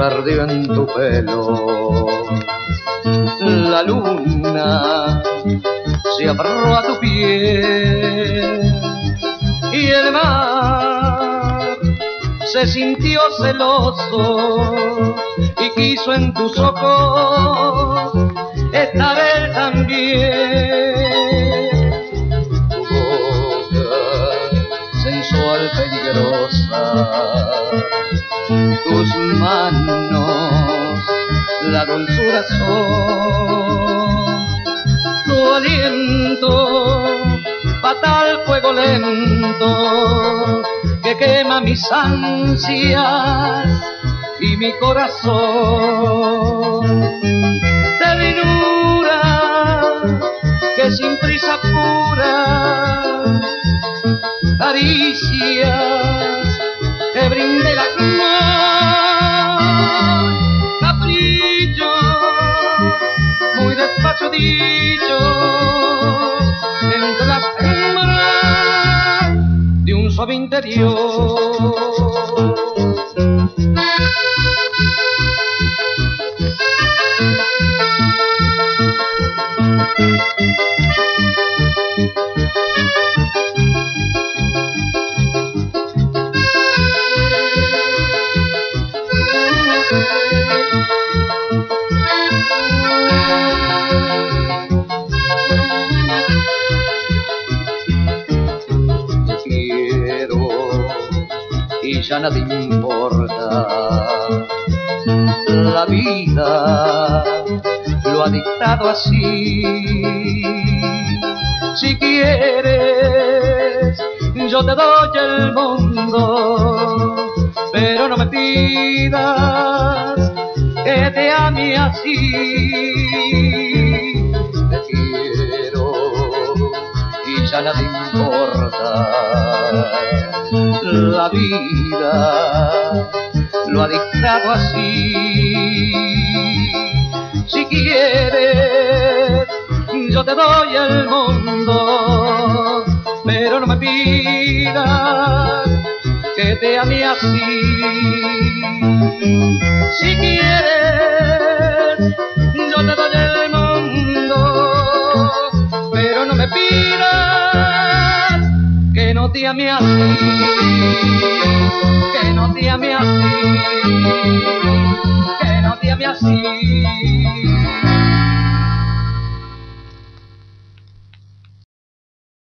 ardió en tu pelo. La luna se aferró a tu piel y el mar se sintió celoso y quiso en tus ojos estar él también. Tu boca sensual peligrosa, tus manos la dulzura son, tu aliento fatal fuego lento que quema mis ansias y mi corazón. Ternura que sin prisa apura, caricias que brinde el amor, capricho muy despacio dicho entre las hembras de un suave interior. Y ya nada importa, la vida lo ha dictado así. Si quieres yo te doy el mundo, pero no me pidas que te ame así. Te quiero y ya nada importa, la vida lo ha dictado así. Si quieres yo te doy el mundo, pero no me pidas que te ame así. Si quieres yo te doy el mundo, pero no me pidas que no te ame así, que no te ame así, que no te ame así.